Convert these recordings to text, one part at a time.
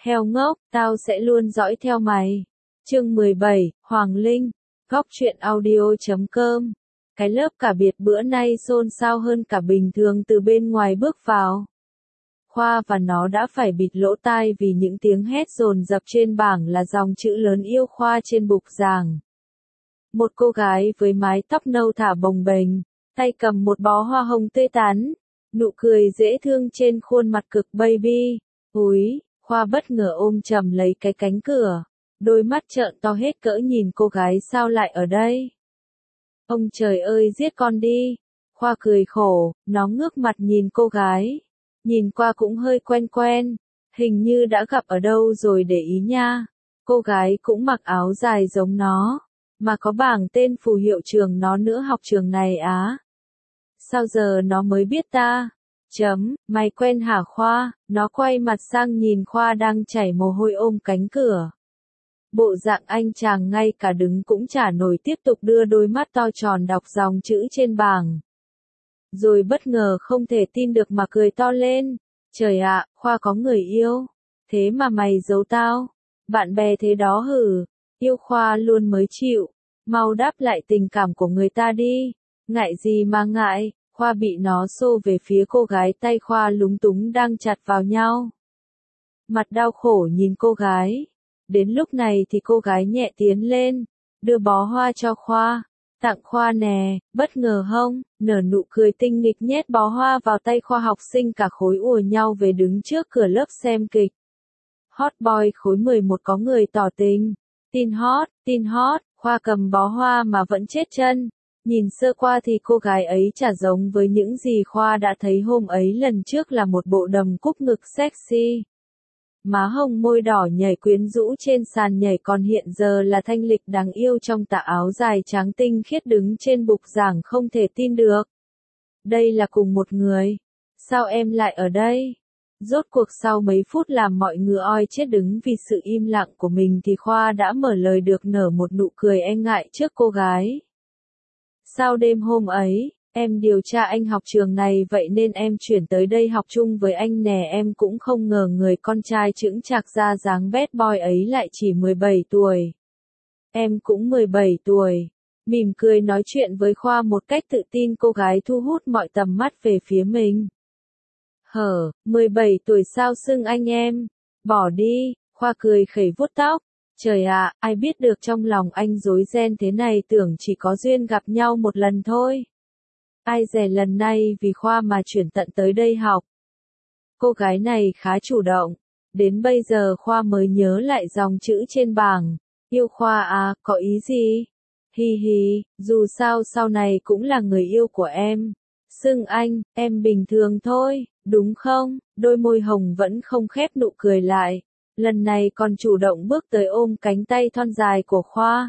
Heo ngốc, tao sẽ luôn dõi theo mày. Chương 17, Hoàng Linh, Góc truyện audio.com. Cái lớp cả biệt bữa nay xôn xao hơn cả bình thường từ bên ngoài bước vào. Khoa và nó đã phải bịt lỗ tai vì những tiếng hét dồn dập trên bảng là dòng chữ lớn yêu Khoa trên bục giảng. Một cô gái với mái tóc nâu thả bồng bềnh, tay cầm một bó hoa hồng tươi tắn, nụ cười dễ thương trên khuôn mặt cực baby. Úi, Khoa bất ngờ ôm chầm lấy cái cánh cửa, đôi mắt trợn to hết cỡ nhìn cô gái sao lại ở đây. Ông trời ơi giết con đi. Khoa cười khổ, nó ngước mặt nhìn cô gái. Nhìn qua cũng hơi quen quen, hình như đã gặp ở đâu rồi để ý nha. Cô gái cũng mặc áo dài giống nó, mà có bảng tên phù hiệu trường nó nữa, học trường này á. Sao giờ nó mới biết ta? Mày quen hả Khoa? Nó quay mặt sang nhìn Khoa đang chảy mồ hôi ôm cánh cửa. Bộ dạng anh chàng ngay cả đứng cũng chả nổi, tiếp tục đưa đôi mắt to tròn đọc dòng chữ trên bảng. Rồi bất ngờ không thể tin được mà cười to lên. Trời ạ, Khoa có người yêu. Thế mà mày giấu tao. Bạn bè thế đó hử? Yêu Khoa luôn mới chịu. Mau đáp lại tình cảm của người ta đi. Ngại gì mà ngại. Khoa bị nó xô về phía cô gái, tay Khoa lúng túng đang chặt vào nhau. Mặt đau khổ nhìn cô gái. Đến lúc này thì cô gái nhẹ tiến lên, đưa bó hoa cho Khoa. Tặng Khoa nè, bất ngờ hông, nở nụ cười tinh nghịch nhét bó hoa vào tay Khoa. Học sinh cả khối ùa nhau về đứng trước cửa lớp xem kịch. Hot boy khối 11 có người tỏ tình. Tin hot, Khoa cầm bó hoa mà vẫn chết chân. Nhìn sơ qua thì cô gái ấy chả giống với những gì Khoa đã thấy hôm ấy. Lần trước là một bộ đầm cúc ngực sexy, má hồng môi đỏ nhảy quyến rũ trên sàn nhảy, còn hiện giờ là thanh lịch đáng yêu trong tà áo dài trắng tinh khiết đứng trên bục giảng. Không thể tin được. Đây là cùng một người. Sao em lại ở đây? Rốt cuộc sau mấy phút làm mọi người oi chết đứng vì sự im lặng của mình thì Khoa đã mở lời được, nở một nụ cười e ngại trước cô gái. Sao đêm hôm ấy, em điều tra anh học trường này vậy nên em chuyển tới đây học chung với anh nè. Em cũng không ngờ người con trai chững chạc ra dáng bad boy ấy lại chỉ 17 tuổi. Em cũng 17 tuổi. Mỉm cười nói chuyện với Khoa một cách tự tin, cô gái thu hút mọi tầm mắt về phía mình. 17 tuổi sao xưng anh em? Bỏ đi, Khoa cười khẩy vuốt tóc. Trời ạ, ai biết được trong lòng anh rối ren thế này, tưởng chỉ có duyên gặp nhau một lần thôi. Ai dè lần này vì Khoa mà chuyển tận tới đây học. Cô gái này khá chủ động. Đến bây giờ Khoa mới nhớ lại dòng chữ trên bảng. Yêu Khoa à, có ý gì? Hi hi, dù sao sau này cũng là người yêu của em. Xưng anh, em bình thường thôi, đúng không? Đôi môi hồng vẫn không khép nụ cười lại. Lần này còn chủ động bước tới ôm cánh tay thon dài của Khoa.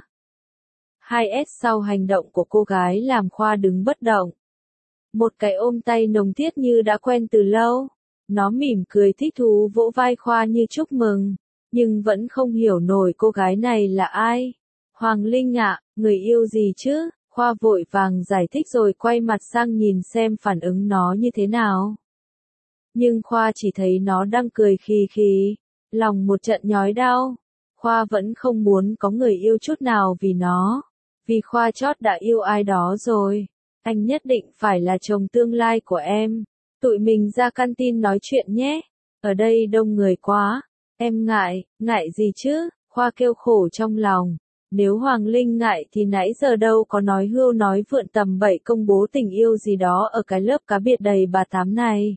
2S sau hành động của cô gái làm Khoa đứng bất động. Một cái ôm tay nồng thiết như đã quen từ lâu. Nó mỉm cười thích thú vỗ vai Khoa như chúc mừng, nhưng vẫn không hiểu nổi cô gái này là ai. Hoàng Linh ạ, người yêu gì chứ? Khoa vội vàng giải thích rồi quay mặt sang nhìn xem phản ứng nó như thế nào. Nhưng Khoa chỉ thấy nó đang cười khì khì, lòng một trận nhói đau. Khoa vẫn không muốn có người yêu chút nào vì nó, vì Khoa chót đã yêu ai đó rồi. Anh nhất định phải là chồng tương lai của em. Tụi mình ra canteen nói chuyện nhé. Ở đây đông người quá. Em ngại gì chứ? Khoa kêu khổ trong lòng. Nếu Hoàng Linh ngại thì nãy giờ đâu có nói hưu nói vượn tầm bậy công bố tình yêu gì đó ở cái lớp cá biệt đầy bà tám này.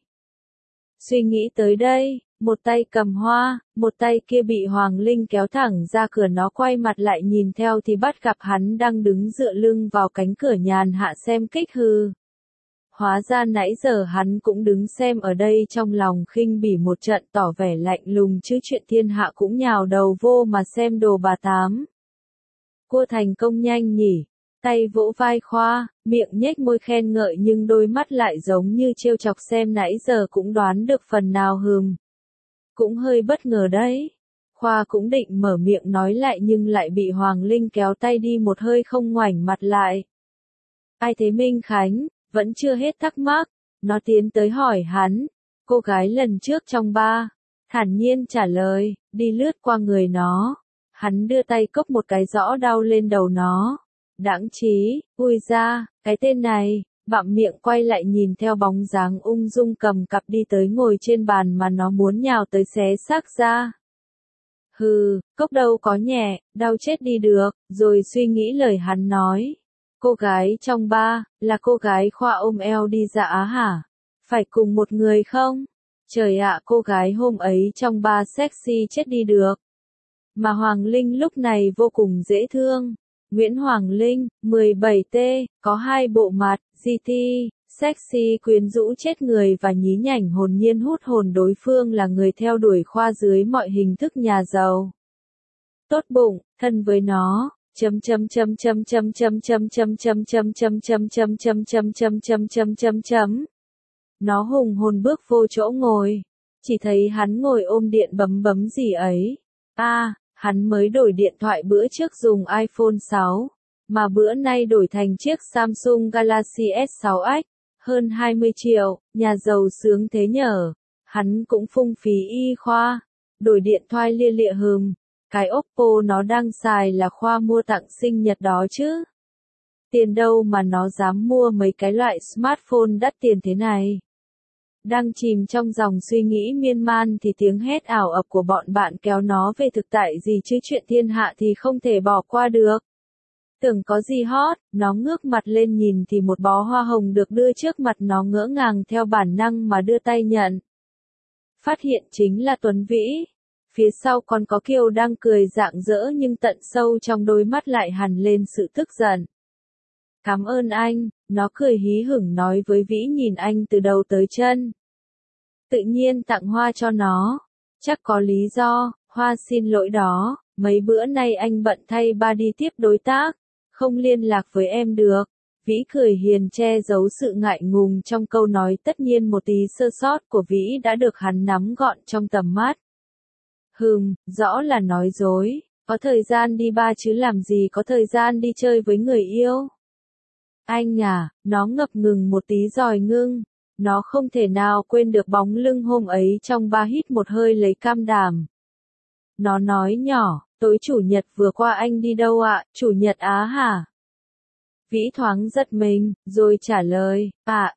Suy nghĩ tới đây, một tay cầm hoa, một tay kia bị Hoàng Linh kéo thẳng ra cửa. Nó quay mặt lại nhìn theo thì bắt gặp hắn đang đứng dựa lưng vào cánh cửa nhàn hạ xem kịch hư. Hóa ra nãy giờ hắn cũng đứng xem ở đây, trong lòng khinh bỉ một trận tỏ vẻ lạnh lùng chứ chuyện thiên hạ cũng nhào đầu vô mà xem đồ bà tám. Cô thành công nhanh nhỉ? Tay vỗ vai Khoa, miệng nhếch môi khen ngợi nhưng đôi mắt lại giống như trêu chọc, xem nãy giờ cũng đoán được phần nào hừm. Cũng hơi bất ngờ đấy. Khoa cũng định mở miệng nói lại nhưng lại bị Hoàng Linh kéo tay đi một hơi không ngoảnh mặt lại. Ai thế Minh Khánh? Vẫn chưa hết thắc mắc. Nó tiến tới hỏi hắn. Cô gái lần trước trong ba. thản nhiên trả lời, đi lướt qua người nó. Hắn đưa tay cốc một cái rõ đau lên đầu nó. Đãng trí, ui ra, cái tên này, bặm miệng quay lại nhìn theo bóng dáng ung dung cầm cặp đi tới ngồi trên bàn mà nó muốn nhào tới xé xác ra. Hừ, cốc đâu có nhẹ, đau chết đi được, rồi suy nghĩ lời hắn nói. Cô gái trong ba, là cô gái khoa ôm eo đi ra Á hả? Phải cùng một người không? Trời ạ, cô gái hôm ấy trong ba sexy chết đi được. Mà Hoàng Linh lúc này vô cùng dễ thương. Nguyễn Hoàng Linh, 17T, có hai bộ mặt, GT, sexy quyến rũ chết người và nhí nhảnh hồn nhiên hút hồn đối phương là người theo đuổi khoa dưới mọi hình thức nhà giàu. Tốt bụng, thân với nó. Nó hùng hồn bước vô chỗ ngồi, chỉ thấy hắn ngồi ôm điện bấm bấm gì ấy. Hắn mới đổi điện thoại bữa trước dùng iPhone 6, mà bữa nay đổi thành chiếc Samsung Galaxy S6X, hơn 20 triệu, nhà giàu sướng thế nhở. Hắn cũng phung phí y khoa, đổi điện thoại lia lịa hừm. Cái Oppo nó đang xài là khoa mua tặng sinh nhật đó chứ. Tiền đâu mà nó dám mua mấy cái loại smartphone đắt tiền thế này. Đang chìm trong dòng suy nghĩ miên man thì tiếng hét ảo ập của bọn bạn kéo nó về thực tại gì chứ chuyện thiên hạ thì không thể bỏ qua được. Tưởng có gì hot, nó ngước mặt lên nhìn thì một bó hoa hồng được đưa trước mặt nó ngỡ ngàng theo bản năng mà đưa tay nhận. Phát hiện chính là Tuấn Vĩ. Phía sau còn có Kiều đang cười rạng rỡ nhưng tận sâu trong đôi mắt lại hằn lên sự tức giận. Cảm ơn anh, nó cười hí hửng nói với Vĩ nhìn anh từ đầu tới chân. Tự nhiên tặng hoa cho nó. Chắc có lý do, Hoa xin lỗi đó, mấy bữa nay anh bận thay ba đi tiếp đối tác, không liên lạc với em được. Vĩ cười hiền che giấu sự ngại ngùng trong câu nói tất nhiên một tí sơ sót của Vĩ đã được hắn nắm gọn trong tầm mắt. Rõ là nói dối, có thời gian đi ba chứ làm gì có thời gian đi chơi với người yêu. Anh à, nó ngập ngừng một tí rồi ngưng, nó không thể nào quên được bóng lưng hôm ấy trong ba hít một hơi lấy cam đảm. Nó nói nhỏ, tối chủ nhật vừa qua anh đi đâu ạ, chủ nhật Á hả? Vĩ thoáng giật mình, rồi trả lời,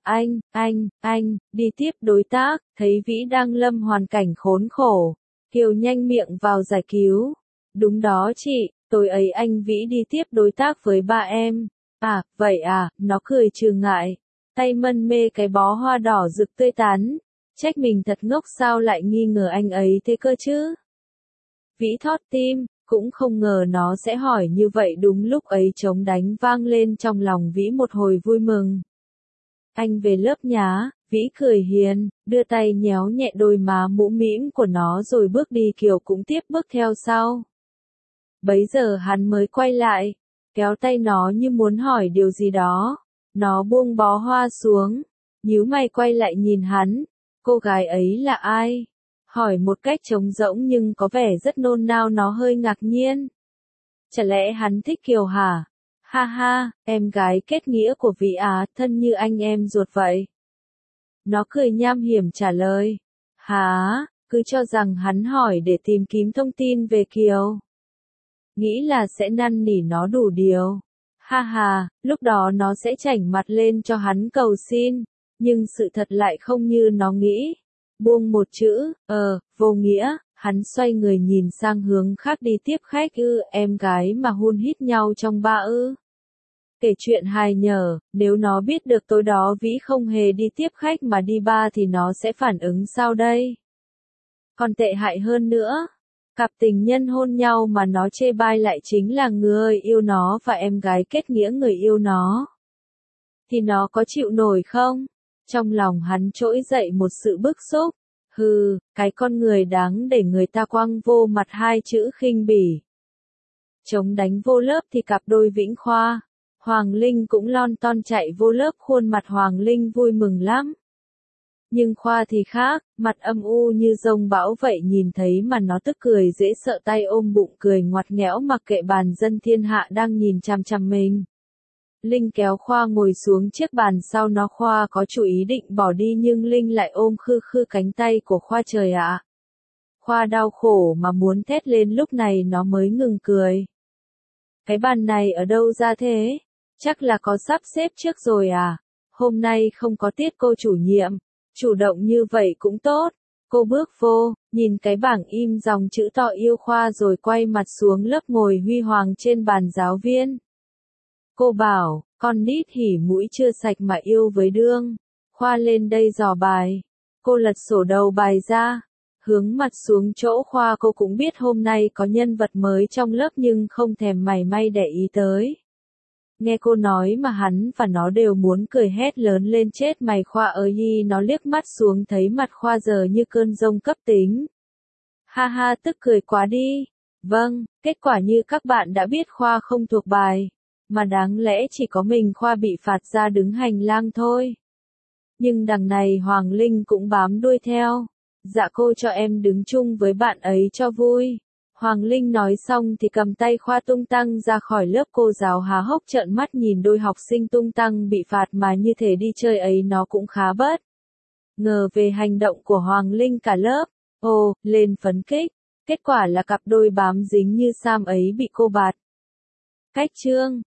anh, đi tiếp đối tác, thấy Vĩ đang lâm hoàn cảnh khốn khổ. Kiều nhanh miệng vào giải cứu. Đúng đó chị, tối ấy anh Vĩ đi tiếp đối tác với ba em. Vậy à, nó cười trừ ngại. Tay mân mê cái bó hoa đỏ rực tươi tắn. Trách mình thật ngốc sao lại nghi ngờ anh ấy thế cơ chứ. Vĩ thót tim, cũng không ngờ nó sẽ hỏi như vậy đúng lúc ấy trống đánh vang lên trong lòng Vĩ một hồi vui mừng. Anh về lớp nhá. Vĩ cười hiền, đưa tay nhéo nhẹ đôi má mũm mĩm của nó rồi bước đi Kiều cũng tiếp bước theo sau. Bấy giờ hắn mới quay lại, kéo tay nó như muốn hỏi điều gì đó. Nó buông bó hoa xuống, nhíu mày quay lại nhìn hắn. Cô gái ấy là ai? Hỏi một cách trống rỗng nhưng có vẻ rất nôn nao nó hơi ngạc nhiên. Chả lẽ hắn thích Kiều hả? Ha ha, em gái kết nghĩa của Vĩ Á, thân như anh em ruột vậy. Nó cười nham hiểm trả lời. Hả, cứ cho rằng hắn hỏi để tìm kiếm thông tin về Kiều. Nghĩ là sẽ năn nỉ nó đủ điều. Ha ha, lúc đó nó sẽ chảnh mặt lên cho hắn cầu xin. Nhưng sự thật lại không như nó nghĩ. Buông một chữ, vô nghĩa, hắn xoay người nhìn sang hướng khác đi tiếp khách em gái mà hun hít nhau trong ba Kể chuyện hài nhở, nếu nó biết được tối đó Vĩ không hề đi tiếp khách mà đi ba thì nó sẽ phản ứng sao đây? Còn tệ hại hơn nữa, cặp tình nhân hôn nhau mà nó chê bai lại chính là người yêu nó và em gái kết nghĩa người yêu nó. Thì nó có chịu nổi không? Trong lòng hắn trỗi dậy một sự bức xúc. Cái con người đáng để người ta quăng vô mặt hai chữ khinh bỉ. Chống đánh vô lớp thì cặp đôi Vĩnh Khoa. Hoàng Linh cũng lon ton chạy vô lớp, khuôn mặt Hoàng Linh vui mừng lắm. Nhưng Khoa thì khác, mặt âm u như dông bão vậy, nhìn thấy mà nó tức cười dễ sợ, tay ôm bụng cười ngoặt nghẽo mặc kệ bàn dân thiên hạ đang nhìn chằm chằm mình. Linh kéo Khoa ngồi xuống chiếc bàn sau nó. Khoa có chủ ý định bỏ đi nhưng Linh lại ôm khư khư cánh tay của Khoa. Trời ạ! Khoa đau khổ mà muốn thét lên lúc này nó mới ngừng cười. Cái bàn này ở đâu ra thế? Chắc là có sắp xếp trước rồi à? Hôm nay không có tiết cô chủ nhiệm. Chủ động như vậy cũng tốt. Cô bước vô, nhìn cái bảng in dòng chữ to yêu Khoa rồi quay mặt xuống lớp ngồi huy hoàng trên bàn giáo viên. Cô bảo, con nít hỉ mũi chưa sạch mà yêu với đương. Khoa lên đây dò bài. Cô lật sổ đầu bài ra. Hướng mặt xuống chỗ Khoa, cô cũng biết hôm nay có nhân vật mới trong lớp nhưng không thèm mảy may để ý tới. Nghe cô nói mà hắn và nó đều muốn cười hét lớn lên chết mày Khoa ơi hi, nó liếc mắt xuống thấy mặt Khoa giờ như cơn giông cấp tính. Ha ha, tức cười quá đi. Vâng, kết quả như các bạn đã biết Khoa không thuộc bài, mà đáng lẽ chỉ có mình Khoa bị phạt ra đứng hành lang thôi. Nhưng đằng này Hoàng Linh cũng bám đuôi theo. Dạ cô cho em đứng chung với bạn ấy cho vui. Hoàng Linh nói xong thì cầm tay Khoa tung tăng ra khỏi lớp. Cô giáo há hốc trợn mắt nhìn đôi học sinh tung tăng bị phạt mà như thể đi chơi ấy nó cũng khá bất ngờ về hành động của Hoàng Linh. Cả lớp, ồ, lên phấn khích. Kết quả là cặp đôi bám dính như Sam ấy bị cô bạt cách chương.